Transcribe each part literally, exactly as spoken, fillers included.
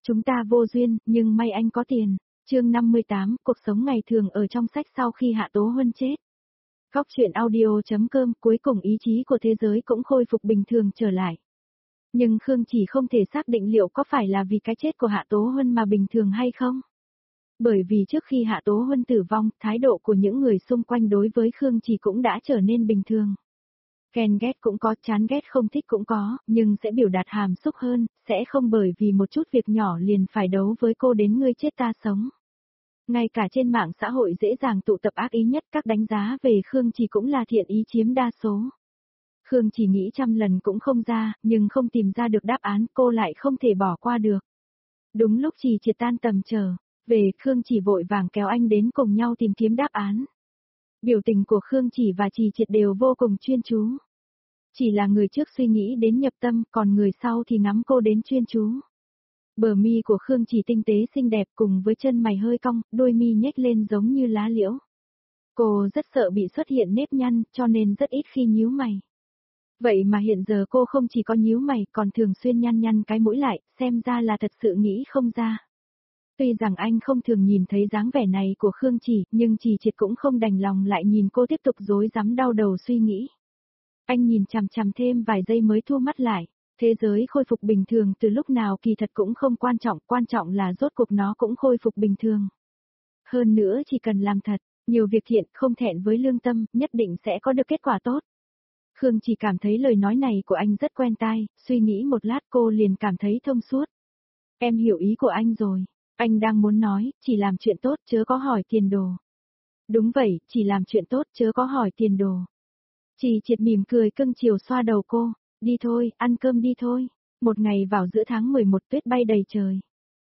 Chúng ta vô duyên, nhưng may anh có tiền. Chương năm mươi tám, cuộc sống ngày thường ở trong sách sau khi Hạ Tố Huân chết. Góc truyện audio.com, cuối cùng ý chí của thế giới cũng khôi phục bình thường trở lại. Nhưng Khương Chỉ không thể xác định liệu có phải là vì cái chết của Hạ Tố Huân mà bình thường hay không. Bởi vì trước khi Hạ Tố Huân tử vong, thái độ của những người xung quanh đối với Khương Chỉ cũng đã trở nên bình thường. Ghen ghét cũng có, chán ghét không thích cũng có, nhưng sẽ biểu đạt hàm xúc hơn, sẽ không bởi vì một chút việc nhỏ liền phải đấu với cô đến ngươi chết ta sống. Ngay cả trên mạng xã hội dễ dàng tụ tập ác ý nhất, các đánh giá về Khương Chỉ cũng là thiện ý chiếm đa số. Khương Chỉ nghĩ trăm lần cũng không ra, nhưng không tìm ra được đáp án, cô lại không thể bỏ qua được. Đúng lúc Chỉ Triệt tan tầm chờ về, Khương Chỉ vội vàng kéo anh đến cùng nhau tìm kiếm đáp án. Biểu tình của Khương Chỉ và Chỉ Triệt đều vô cùng chuyên chú. Chỉ là người trước suy nghĩ đến nhập tâm, còn người sau thì ngắm cô đến chuyên chú. Bờ mi của Khương Chỉ tinh tế xinh đẹp cùng với chân mày hơi cong, đôi mi nhếch lên giống như lá liễu. Cô rất sợ bị xuất hiện nếp nhăn, cho nên rất ít khi nhíu mày. Vậy mà hiện giờ cô không chỉ có nhíu mày, còn thường xuyên nhăn nhăn cái mũi lại, xem ra là thật sự nghĩ không ra. Tuy rằng anh không thường nhìn thấy dáng vẻ này của Khương Chỉ, nhưng Chỉ Triệt cũng không đành lòng lại nhìn cô tiếp tục rối rắm đau đầu suy nghĩ. Anh nhìn chằm chằm thêm vài giây mới thu mắt lại. Thế giới khôi phục bình thường từ lúc nào kỳ thật cũng không quan trọng, quan trọng là rốt cuộc nó cũng khôi phục bình thường. Hơn nữa chỉ cần làm thật, nhiều việc thiện, không thẹn với lương tâm, nhất định sẽ có được kết quả tốt. Khương chỉ cảm thấy lời nói này của anh rất quen tai, suy nghĩ một lát cô liền cảm thấy thông suốt. Em hiểu ý của anh rồi, anh đang muốn nói, chỉ làm chuyện tốt chớ có hỏi tiền đồ. Đúng vậy, chỉ làm chuyện tốt chớ có hỏi tiền đồ. Chỉ Triệt mỉm cười cưng chiều xoa đầu cô. Đi thôi, ăn cơm đi thôi. Một ngày vào giữa tháng mười một tuyết bay đầy trời.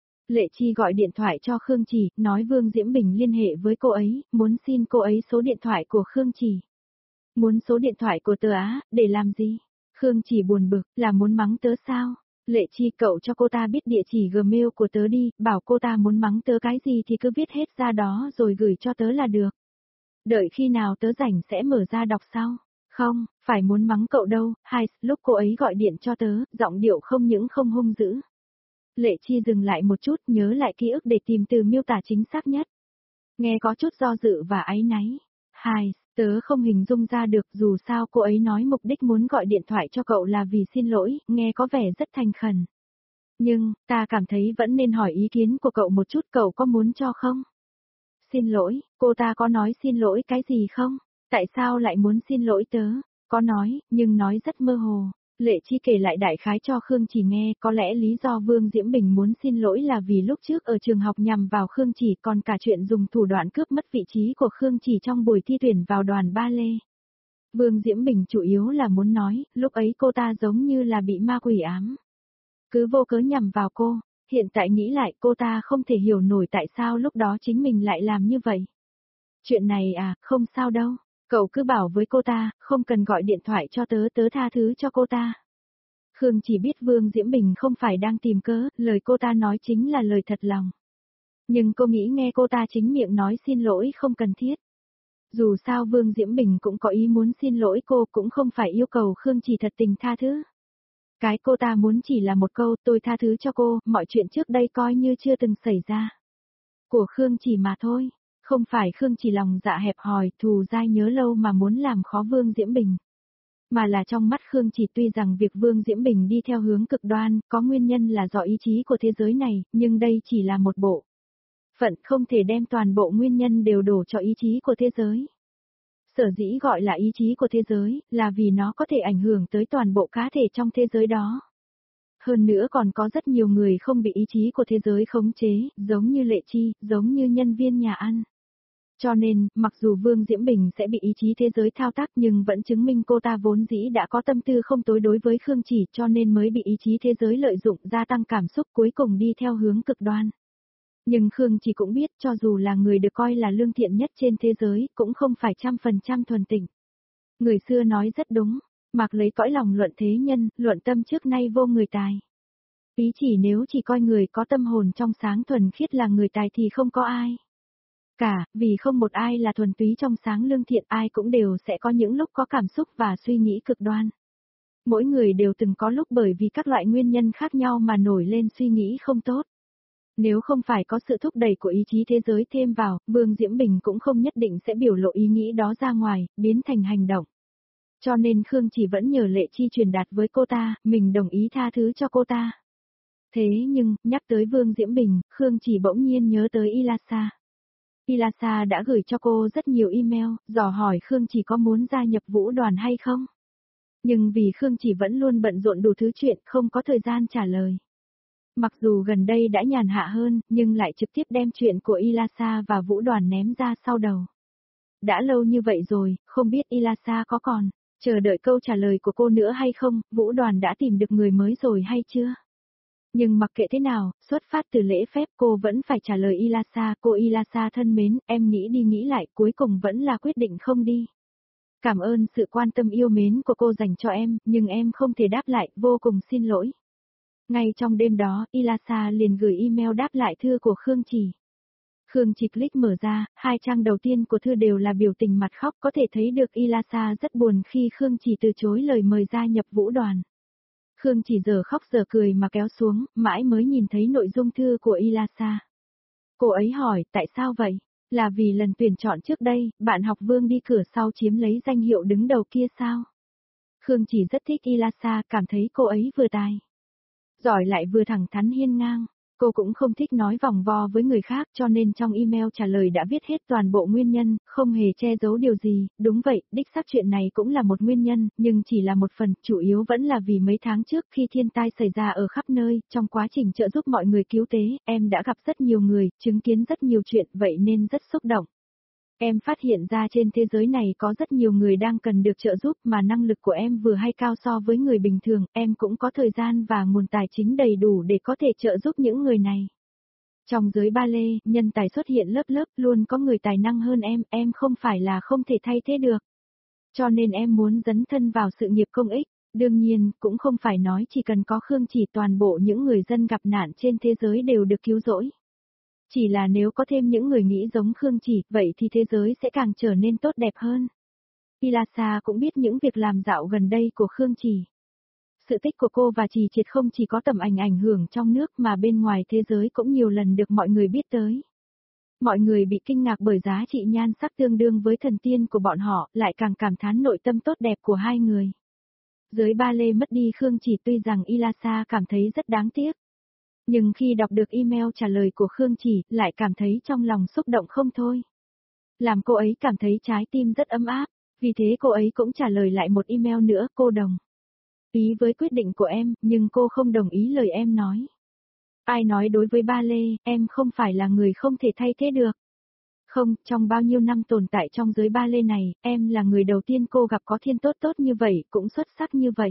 Lệ Chi gọi điện thoại cho Khương Chỉ, nói Vương Diễm Bình liên hệ với cô ấy, muốn xin cô ấy số điện thoại của Khương Chỉ. Muốn số điện thoại của tớ á, để làm gì? Khương Chỉ buồn bực, là muốn mắng tớ sao? Lệ Chi cậu cho cô ta biết địa chỉ Gmail của tớ đi, bảo cô ta muốn mắng tớ cái gì thì cứ viết hết ra đó rồi gửi cho tớ là được. Đợi khi nào tớ rảnh sẽ mở ra đọc sau. Không, phải muốn mắng cậu đâu, hai, lúc cô ấy gọi điện cho tớ, giọng điệu không những không hung dữ. Lệ Chi dừng lại một chút, nhớ lại ký ức để tìm từ miêu tả chính xác nhất. Nghe có chút do dự và áy náy. Hai, tớ không hình dung ra được, dù sao cô ấy nói mục đích muốn gọi điện thoại cho cậu là vì xin lỗi, nghe có vẻ rất thành khẩn. Nhưng, ta cảm thấy vẫn nên hỏi ý kiến của cậu một chút, cậu có muốn cho không? Xin lỗi, cô ta có nói xin lỗi cái gì không? Tại sao lại muốn xin lỗi tớ? Có nói, nhưng nói rất mơ hồ. Lệ Chi kể lại đại khái cho Khương Chỉ nghe, có lẽ lý do Vương Diễm Bình muốn xin lỗi là vì lúc trước ở trường học nhằm vào Khương Chỉ, còn cả chuyện dùng thủ đoạn cướp mất vị trí của Khương Chỉ trong buổi thi tuyển vào đoàn ba lê. Vương Diễm Bình chủ yếu là muốn nói, lúc ấy cô ta giống như là bị ma quỷ ám. Cứ vô cớ nhằm vào cô, hiện tại nghĩ lại cô ta không thể hiểu nổi tại sao lúc đó chính mình lại làm như vậy. Chuyện này à, không sao đâu. Cậu cứ bảo với cô ta, không cần gọi điện thoại cho tớ, tớ tha thứ cho cô ta. Khương chỉ biết Vương Diễm Bình không phải đang tìm cớ, lời cô ta nói chính là lời thật lòng. Nhưng cô nghĩ nghe cô ta chính miệng nói xin lỗi không cần thiết. Dù sao Vương Diễm Bình cũng có ý muốn xin lỗi cô, cũng không phải yêu cầu Khương chỉ thật tình tha thứ. Cái cô ta muốn chỉ là một câu, tôi tha thứ cho cô, mọi chuyện trước đây coi như chưa từng xảy ra. Của Khương chỉ mà thôi. Không phải Khương chỉ lòng dạ hẹp hòi, thù dai nhớ lâu mà muốn làm khó Vương Diễm Bình. Mà là trong mắt Khương chỉ tuy rằng việc Vương Diễm Bình đi theo hướng cực đoan, có nguyên nhân là do ý chí của thế giới này, nhưng đây chỉ là một bộ phận, không thể đem toàn bộ nguyên nhân đều đổ cho ý chí của thế giới. Sở dĩ gọi là ý chí của thế giới, là vì nó có thể ảnh hưởng tới toàn bộ cá thể trong thế giới đó. Hơn nữa còn có rất nhiều người không bị ý chí của thế giới khống chế, giống như Lệ Chi, giống như nhân viên nhà ăn. Cho nên, mặc dù Vương Diễm Bình sẽ bị ý chí thế giới thao tác nhưng vẫn chứng minh cô ta vốn dĩ đã có tâm tư không tối đối với Khương Chỉ, cho nên mới bị ý chí thế giới lợi dụng gia tăng cảm xúc, cuối cùng đi theo hướng cực đoan. Nhưng Khương Chỉ cũng biết cho dù là người được coi là lương thiện nhất trên thế giới, cũng không phải trăm phần trăm thuần tịnh. Người xưa nói rất đúng, mặc lấy cõi lòng luận thế nhân, luận tâm trước nay vô người tài. Ý chỉ nếu chỉ coi người có tâm hồn trong sáng thuần khiết là người tài thì không có ai cả, vì không một ai là thuần túy trong sáng lương thiện, ai cũng đều sẽ có những lúc có cảm xúc và suy nghĩ cực đoan. Mỗi người đều từng có lúc bởi vì các loại nguyên nhân khác nhau mà nổi lên suy nghĩ không tốt. Nếu không phải có sự thúc đẩy của ý chí thế giới thêm vào, Vương Diễm Bình cũng không nhất định sẽ biểu lộ ý nghĩ đó ra ngoài, biến thành hành động. Cho nên Khương Chỉ vẫn nhờ Lệ Chi truyền đạt với cô ta, mình đồng ý tha thứ cho cô ta. Thế nhưng, nhắc tới Vương Diễm Bình, Khương Chỉ bỗng nhiên nhớ tới Ilasa. Ilasa đã gửi cho cô rất nhiều email, dò hỏi Khương Chỉ có muốn gia nhập vũ đoàn hay không. Nhưng vì Khương Chỉ vẫn luôn bận rộn đủ thứ chuyện, không có thời gian trả lời. Mặc dù gần đây đã nhàn hạ hơn, nhưng lại trực tiếp đem chuyện của Ilasa và vũ đoàn ném ra sau đầu. Đã lâu như vậy rồi, không biết Ilasa có còn chờ đợi câu trả lời của cô nữa hay không, vũ đoàn đã tìm được người mới rồi hay chưa? Nhưng mặc kệ thế nào, xuất phát từ lễ phép cô vẫn phải trả lời Ilasa, cô Ilasa thân mến, em nghĩ đi nghĩ lại, cuối cùng vẫn là quyết định không đi. Cảm ơn sự quan tâm yêu mến của cô dành cho em, nhưng em không thể đáp lại, vô cùng xin lỗi. Ngay trong đêm đó, Ilasa liền gửi email đáp lại thư của Khương Chỉ. Khương Chỉ click mở ra, hai trang đầu tiên của thư đều là biểu tình mặt khóc, có thể thấy được Ilasa rất buồn khi Khương Chỉ từ chối lời mời gia nhập vũ đoàn. Khương Chỉ giờ khóc giờ cười mà kéo xuống, mãi mới nhìn thấy nội dung thư của Ilasa. Cô ấy hỏi, tại sao vậy? Là vì lần tuyển chọn trước đây, bạn học Vương đi cửa sau chiếm lấy danh hiệu đứng đầu kia sao? Khương Chỉ rất thích Ilasa, cảm thấy cô ấy vừa tài giỏi lại vừa thẳng thắn hiên ngang. Cô cũng không thích nói vòng vo với người khác cho nên trong email trả lời đã viết hết toàn bộ nguyên nhân, không hề che giấu điều gì. Đúng vậy, đích xác chuyện này cũng là một nguyên nhân, nhưng chỉ là một phần, chủ yếu vẫn là vì mấy tháng trước khi thiên tai xảy ra ở khắp nơi, trong quá trình trợ giúp mọi người cứu tế, em đã gặp rất nhiều người, chứng kiến rất nhiều chuyện, vậy nên rất xúc động. Em phát hiện ra trên thế giới này có rất nhiều người đang cần được trợ giúp mà năng lực của em vừa hay cao so với người bình thường, em cũng có thời gian và nguồn tài chính đầy đủ để có thể trợ giúp những người này. Trong giới ba lê, nhân tài xuất hiện lớp lớp, luôn có người tài năng hơn em, em không phải là không thể thay thế được. Cho nên em muốn dấn thân vào sự nghiệp công ích, đương nhiên, cũng không phải nói chỉ cần có Khương Chỉ toàn bộ những người dân gặp nạn trên thế giới đều được cứu rỗi. Chỉ là nếu có thêm những người nghĩ giống Khương Chỉ, vậy thì thế giới sẽ càng trở nên tốt đẹp hơn. Ilasa cũng biết những việc làm dạo gần đây của Khương Chỉ. Sự tích của cô và Chỉ Triệt không chỉ có tầm ảnh ảnh hưởng trong nước mà bên ngoài thế giới cũng nhiều lần được mọi người biết tới. Mọi người bị kinh ngạc bởi giá trị nhan sắc tương đương với thần tiên của bọn họ, lại càng cảm thán nội tâm tốt đẹp của hai người. Giới ba lê mất đi Khương Chỉ tuy rằng Ilasa cảm thấy rất đáng tiếc. Nhưng khi đọc được email trả lời của Khương Chỉ, lại cảm thấy trong lòng xúc động không thôi. Làm cô ấy cảm thấy trái tim rất ấm áp, vì thế cô ấy cũng trả lời lại một email nữa, cô đồng ý với quyết định của em, nhưng cô không đồng ý lời em nói. Ai nói đối với ba lê, em không phải là người không thể thay thế được. Không, trong bao nhiêu năm tồn tại trong giới ba lê này, em là người đầu tiên cô gặp có thiên tốt tốt như vậy, cũng xuất sắc như vậy.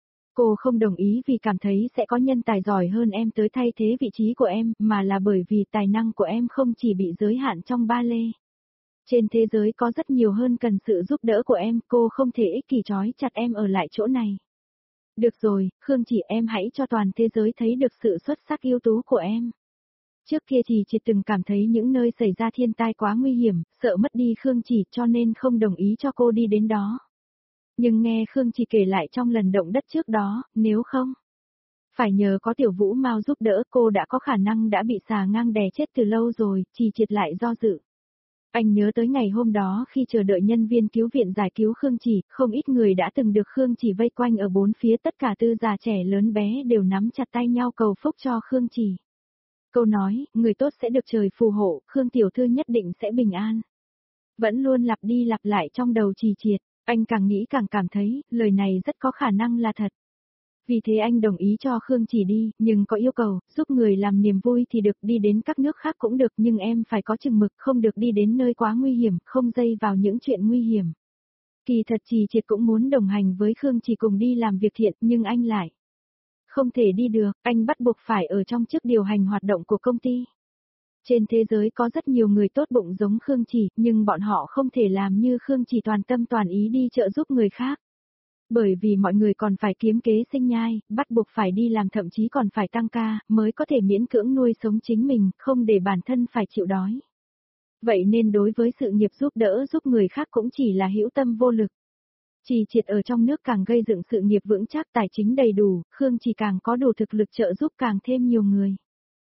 Cô không đồng ý vì cảm thấy sẽ có nhân tài giỏi hơn em tới thay thế vị trí của em, mà là bởi vì tài năng của em không chỉ bị giới hạn trong ba lê. Trên thế giới có rất nhiều hơn cần sự giúp đỡ của em, cô không thể ích kỷ trói chặt em ở lại chỗ này. Được rồi, Khương Chỉ, em hãy cho toàn thế giới thấy được sự xuất sắc ưu tú của em. Trước kia thì chỉ từng cảm thấy những nơi xảy ra thiên tai quá nguy hiểm, sợ mất đi Khương Chỉ cho nên không đồng ý cho cô đi đến đó. Nhưng nghe Khương Chỉ kể lại trong lần động đất trước đó, nếu không phải nhờ có Tiểu Vũ Mao giúp đỡ, cô đã có khả năng đã bị xà ngang đè chết từ lâu rồi, Chỉ Triệt lại do dự. Anh nhớ tới ngày hôm đó khi chờ đợi nhân viên cứu viện giải cứu Khương Chỉ, không ít người đã từng được Khương Chỉ vây quanh ở bốn phía, tất cả tư già trẻ lớn bé đều nắm chặt tay nhau cầu phúc cho Khương Chỉ. Câu nói, người tốt sẽ được trời phù hộ, Khương tiểu thư nhất định sẽ bình an. Vẫn luôn lặp đi lặp lại trong đầu Chỉ Triệt, anh càng nghĩ càng cảm thấy, lời này rất có khả năng là thật. Vì thế anh đồng ý cho Khương Chỉ đi, nhưng có yêu cầu, giúp người làm niềm vui thì được, đi đến các nước khác cũng được, nhưng em phải có chừng mực, không được đi đến nơi quá nguy hiểm, không dây vào những chuyện nguy hiểm. Kỳ thật Chỉ Triệt cũng muốn đồng hành với Khương Chỉ cùng đi làm việc thiện, nhưng anh lại không thể đi được, anh bắt buộc phải ở trong chức điều hành hoạt động của công ty. Trên thế giới có rất nhiều người tốt bụng giống Khương Chỉ, nhưng bọn họ không thể làm như Khương Chỉ toàn tâm toàn ý đi trợ giúp người khác. Bởi vì mọi người còn phải kiếm kế sinh nhai, bắt buộc phải đi làm, thậm chí còn phải tăng ca, mới có thể miễn cưỡng nuôi sống chính mình, không để bản thân phải chịu đói. Vậy nên đối với sự nghiệp giúp đỡ giúp người khác cũng chỉ là hữu tâm vô lực. Chỉ Triệt ở trong nước càng gây dựng sự nghiệp vững chắc, tài chính đầy đủ, Khương Chỉ càng có đủ thực lực trợ giúp càng thêm nhiều người.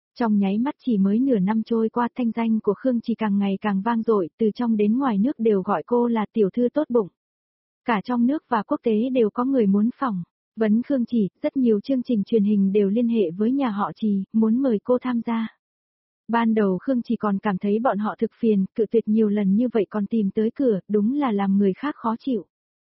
Trong nháy mắt chỉ mới nửa năm trôi qua, thanh danh của Khương Chỉ càng ngày càng vang dội, từ trong đến ngoài nước đều gọi cô là tiểu thư tốt bụng. Cả trong nước và quốc tế đều có người muốn phỏng vấn Khương Chỉ, rất nhiều chương trình truyền hình đều liên hệ với nhà họ Trì, muốn mời cô tham gia. Ban đầu Khương Chỉ còn cảm thấy bọn họ thực phiền, cự tuyệt nhiều lần như vậy còn tìm tới cửa, đúng là làm người khác khó chịu.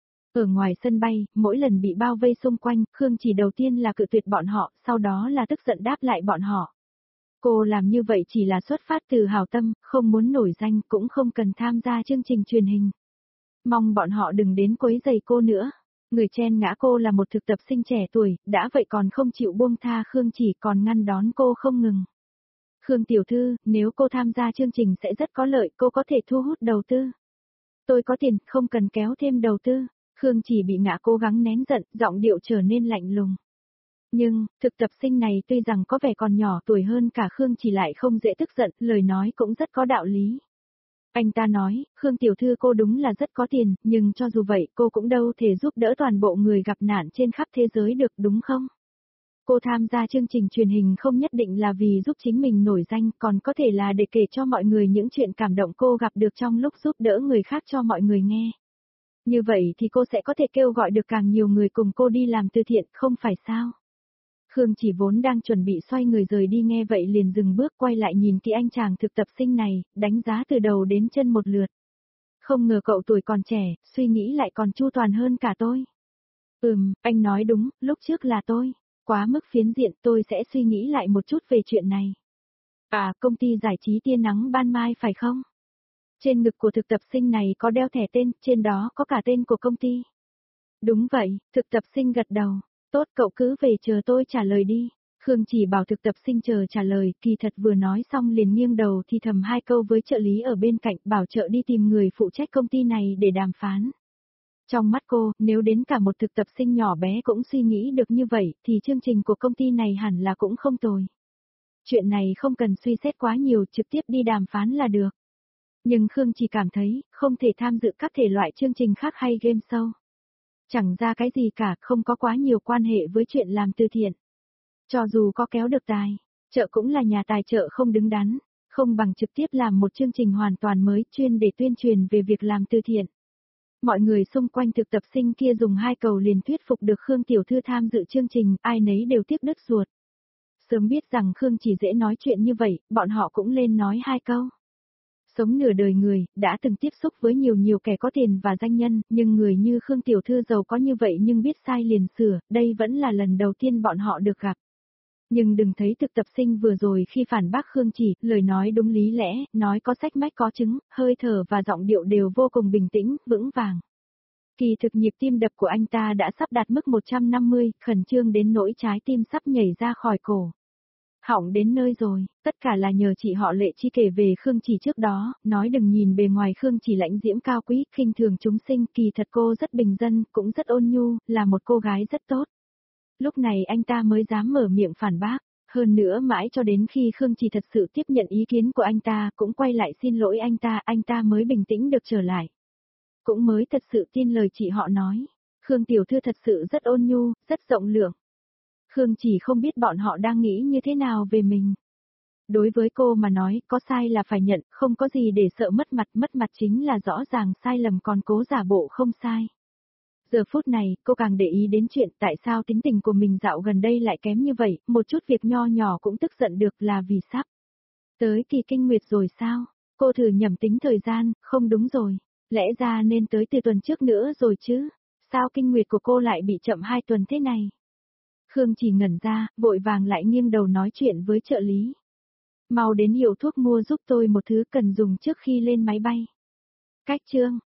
Ở ngoài sân bay, mỗi lần bị bao vây xung quanh, Khương Chỉ đầu tiên là cự tuyệt bọn họ, sau đó là tức giận đáp lại bọn họ. Cô làm như vậy chỉ là xuất phát từ hảo tâm, không muốn nổi danh, cũng không cần tham gia chương trình truyền hình. Mong bọn họ đừng đến quấy rầy cô nữa. Người chen ngã cô là một thực tập sinh trẻ tuổi, đã vậy còn không chịu buông tha Khương Chỉ, còn ngăn đón cô không ngừng. Khương tiểu thư, nếu cô tham gia chương trình sẽ rất có lợi, cô có thể thu hút đầu tư. Tôi có tiền, không cần kéo thêm đầu tư. Khương Chỉ bị ngã cố gắng nén giận, giọng điệu trở nên lạnh lùng. Nhưng, thực tập sinh này tuy rằng có vẻ còn nhỏ tuổi hơn cả Khương Chỉ lại không dễ tức giận, lời nói cũng rất có đạo lý. Anh ta nói, Khương tiểu thư cô đúng là rất có tiền, nhưng cho dù vậy cô cũng đâu thể giúp đỡ toàn bộ người gặp nạn trên khắp thế giới được đúng không? Cô tham gia chương trình truyền hình không nhất định là vì giúp chính mình nổi danh, còn có thể là để kể cho mọi người những chuyện cảm động cô gặp được trong lúc giúp đỡ người khác cho mọi người nghe. Như vậy thì cô sẽ có thể kêu gọi được càng nhiều người cùng cô đi làm từ thiện, không phải sao? Khương Chỉ vốn đang chuẩn bị xoay người rời đi nghe vậy liền dừng bước quay lại nhìn kỹ anh chàng thực tập sinh này, đánh giá từ đầu đến chân một lượt. Không ngờ cậu tuổi còn trẻ, suy nghĩ lại còn chu toàn hơn cả tôi. Ừm, anh nói đúng, lúc trước là tôi. Quá mức phiến diện, tôi sẽ suy nghĩ lại một chút về chuyện này. À, công ty giải trí tia nắng ban mai phải không? Trên ngực của thực tập sinh này có đeo thẻ tên, trên đó có cả tên của công ty. Đúng vậy, thực tập sinh gật đầu. Tốt, cậu cứ về chờ tôi trả lời đi. Khương Chỉ bảo thực tập sinh chờ trả lời, kỳ thật vừa nói xong liền nghiêng đầu thì thầm hai câu với trợ lý ở bên cạnh, bảo trợ đi tìm người phụ trách công ty này để đàm phán. Trong mắt cô, nếu đến cả một thực tập sinh nhỏ bé cũng suy nghĩ được như vậy, thì chương trình của công ty này hẳn là cũng không tồi. Chuyện này không cần suy xét quá nhiều, trực tiếp đi đàm phán là được. Nhưng Khương chỉ cảm thấy, không thể tham dự các thể loại chương trình khác hay game show. Chẳng ra cái gì cả, không có quá nhiều quan hệ với chuyện làm từ thiện. Cho dù có kéo được tài, chợ cũng là nhà tài trợ không đứng đắn, không bằng trực tiếp làm một chương trình hoàn toàn mới chuyên để tuyên truyền về việc làm từ thiện. Mọi người xung quanh thực tập sinh kia dùng hai câu liền thuyết phục được Khương tiểu thư tham dự chương trình, ai nấy đều tiếc đứt ruột. Sớm biết rằng Khương chỉ dễ nói chuyện như vậy, bọn họ cũng lên nói hai câu. Sống nửa đời người, đã từng tiếp xúc với nhiều nhiều kẻ có tiền và danh nhân, nhưng người như Khương tiểu thư giàu có như vậy nhưng biết sai liền sửa, đây vẫn là lần đầu tiên bọn họ được gặp. Nhưng đừng thấy thực tập sinh vừa rồi khi phản bác Khương chỉ, lời nói đúng lý lẽ, nói có sách mách có chứng, hơi thở và giọng điệu đều vô cùng bình tĩnh, vững vàng. Kỳ thực nhịp tim đập của anh ta đã sắp đạt mức một trăm năm mươi, khẩn trương đến nỗi trái tim sắp nhảy ra khỏi cổ. Hỏng đến nơi rồi, tất cả là nhờ chị họ Lệ Chi kể về Khương Chỉ trước đó, nói đừng nhìn bề ngoài Khương Chỉ lãnh diễm cao quý, khinh thường chúng sinh, kỳ thật cô rất bình dân, cũng rất ôn nhu, là một cô gái rất tốt. Lúc này anh ta mới dám mở miệng phản bác, hơn nữa mãi cho đến khi Khương Chỉ thật sự tiếp nhận ý kiến của anh ta, cũng quay lại xin lỗi anh ta, anh ta mới bình tĩnh được trở lại. Cũng mới thật sự tin lời chị họ nói, Khương tiểu thư thật sự rất ôn nhu, rất rộng lượng. Khương chỉ không biết bọn họ đang nghĩ như thế nào về mình. Đối với cô mà nói, có sai là phải nhận, không có gì để sợ mất mặt, mất mặt chính là rõ ràng sai lầm còn cố giả bộ không sai. Giờ phút này, cô càng để ý đến chuyện tại sao tính tình của mình dạo gần đây lại kém như vậy, một chút việc nho nhỏ cũng tức giận được là vì sắp tới kỳ kinh nguyệt rồi sao? Cô thử nhẩm tính thời gian, không đúng rồi, lẽ ra nên tới từ tuần trước nữa rồi chứ, sao kinh nguyệt của cô lại bị chậm hai tuần thế này? Khương chỉ ngẩn ra, vội vàng lại nghiêng đầu nói chuyện với trợ lý. Mau đến hiệu thuốc mua giúp tôi một thứ cần dùng trước khi lên máy bay. Cách chương